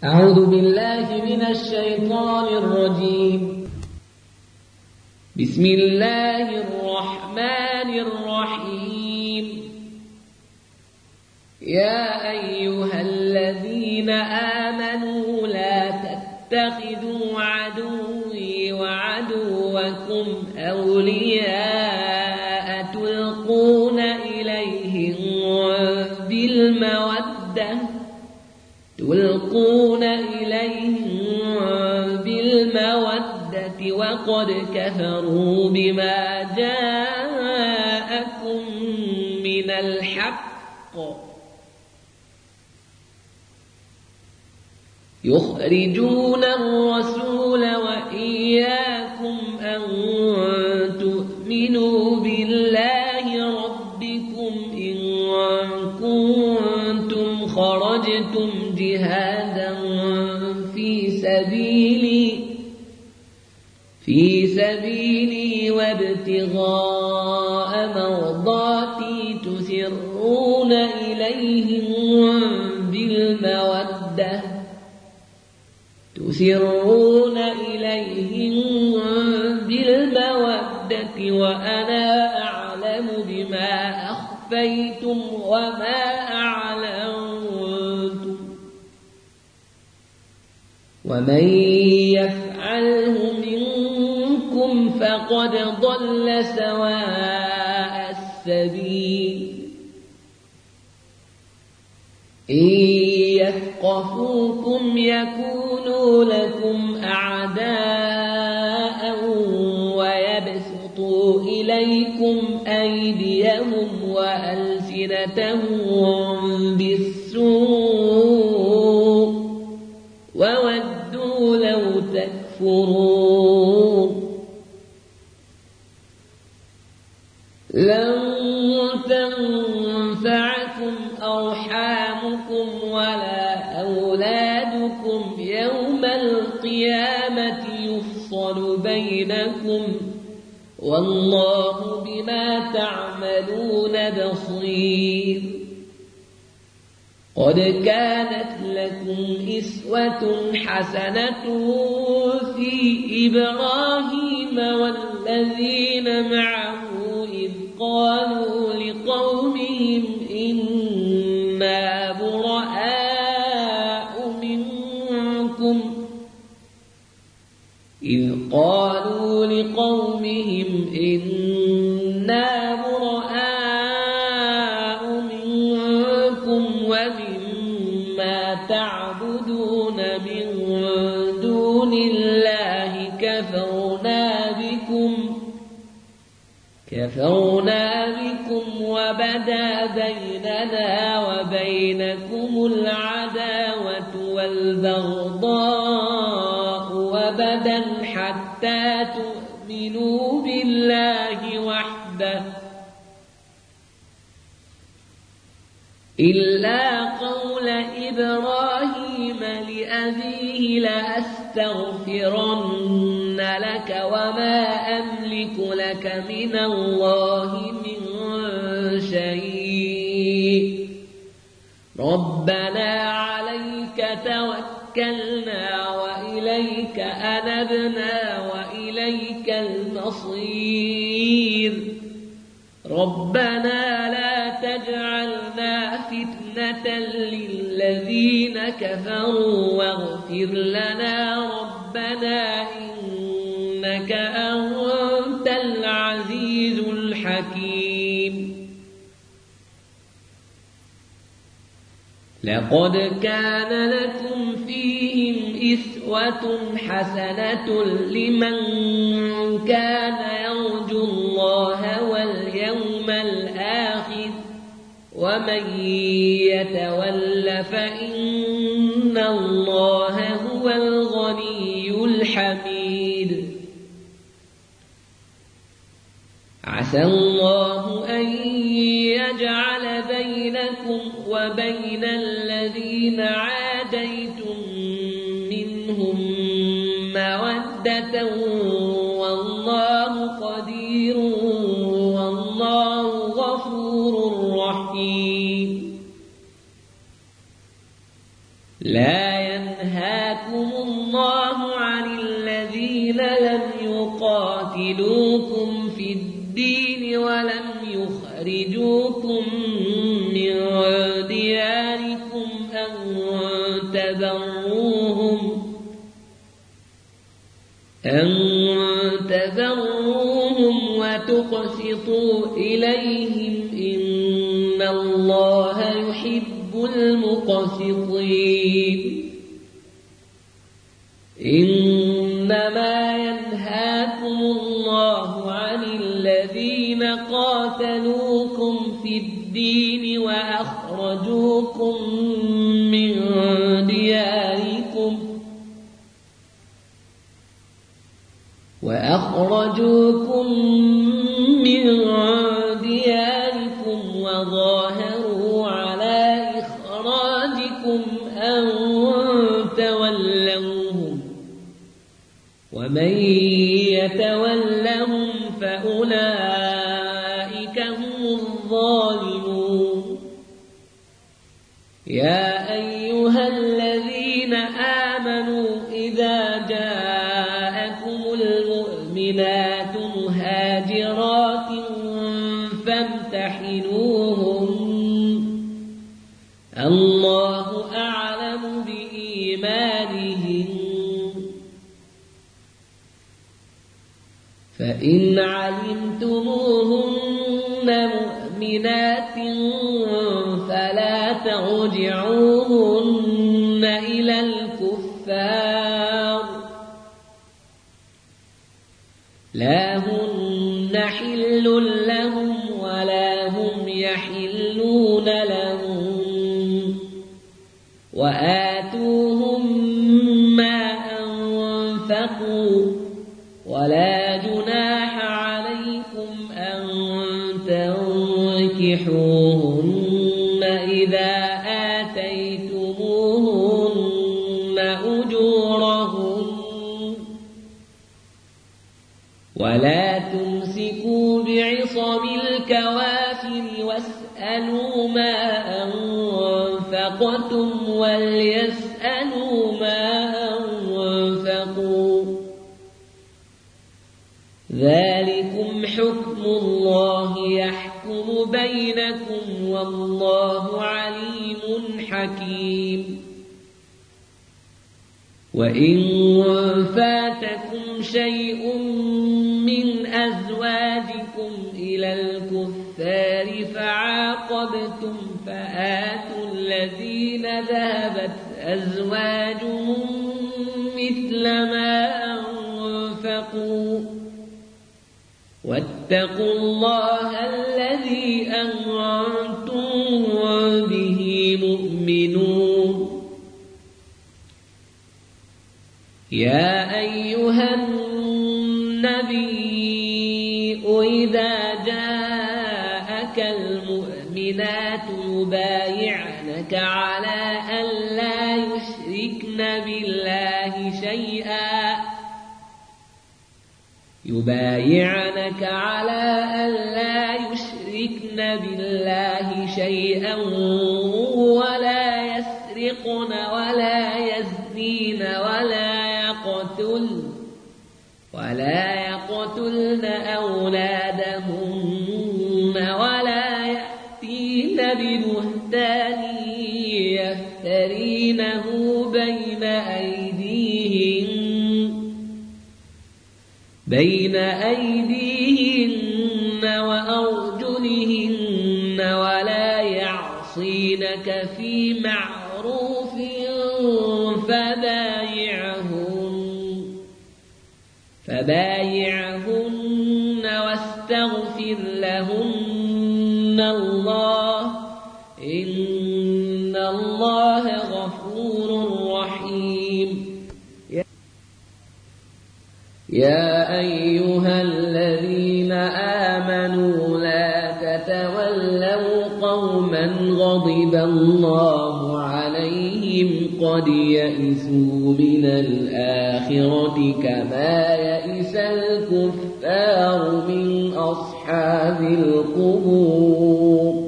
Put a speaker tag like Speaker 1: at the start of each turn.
Speaker 1: أعوذ بالله من الشيطان الرجيم. بسم الله الرحمن الرحيم. يا أيها الذين آمنوا لا تتخذوا عدوي وعدوكم أولياء تلقون إليهم بالمودة وقد كفروا بما جاءكم من الحق يخرجون الرسول وإياكم أن تؤمنوا بالله ربكم إن كنتم خرجتم جهادا في سبيلي وابتغاء مرضاتي تسرون إليهم بالمودة وأنا أعلم بما أخفيتم وما أعلنتم ومن يفعله منكم فقد ضل سواء السبيل. إن يثقفوكم يكونوا لكم أعداء ويبسطوا إليكم أيديهم وألسنتهم بالسوء وودوا لو تكفرون. لن تنفعكم أرحامكم ولا أولادكم يوم القيامة يفصل بينكم والله بما تعملون بصير. قد كانت لكم أسوة حسنة في إبراهيم والذين معه إذ قالوا لقومهم إنا براء منكم ومما تعبدون من دون الله كفرنا بكم وبدا بيننا وبينكم العداوة والبغضاء أبدا حتى تؤمنوا بالله وحده إلا قول إبراهيم لأبيه لأستغفرن لك وما أملك لك من الله من شيء ربنا عليك توكلنا وإليك أنبنا وإليك المصير ربنا لا تجعلنا فتنة للذين كفروا واغفر لنا ربنا إنك أنت العزيز الحكيم. لقد كان لكم فيهم أسوة حسنة لمن كان يرجو الله واليوم الآخر ومن يتول فإن الله هو الغني الحميد. عسى الله أن يجعل بينكم وبين الذين عاديتم منهم مودة والله قدير والله غفور رحيم. لا ينهاكم الله عن الذين لم يقاتلوكم في الدين ولم يخرجوكم من دياركم أن تبروهم وتقسطوا إليهم إن الله يحب المقسطين إنما ينهاكم الله عن الذين قاتلوكم في الدين وأخرجوكم من دياركم وظاهروا على إخراجكم أن تولوهم ومن يتولهم فأولئك هم الظالمون يا أيها الذين آمنوا إذا جاءكم المؤمنات مهاجرات فامتحنوهن الله أعلم بإيمانهن فإن علمتموهن مؤمنات فلا ترجعوهن إلى الكفار لا هن حل لهم ولا هم يحلون لهم وآتوهم ما أنفقوا ولا جناح عليكم أن تنكحوهن إذا آتيتموهن أجورهن ولا تمسكوا بعصم الكوافر واسألوا ما أنفقتم وليسألوا ما أنفقوا ذلكم حكم الله يحكم بينكم والله عليم حكيم وإن فاتكم شيء من أزواجكم إلى الكفار فعاقبتم فآتوا الذين ذهبت أزواجهم مثل ما أنفقوا واتقوا الله الذي أنتم به مؤمنون يا أيها النبي إذا جاءك المؤمنات يبايعنك على أن لا يشركن بالله شيئا ولا يسرقن ولا يزنين ولا يقتلن أولادهن ولا يأتين ببهتان يفترينه بين أيديهن وأرجلهن ولا يعصينك في معروف فبايعهن واستغفر لهن الله إن الله غفور رحيم يا أيها الذين آمنوا لا تتولوا قوما غضب الله عليهم قد يئسوا من الآخرة كما يئس الكفار من أصحاب القبور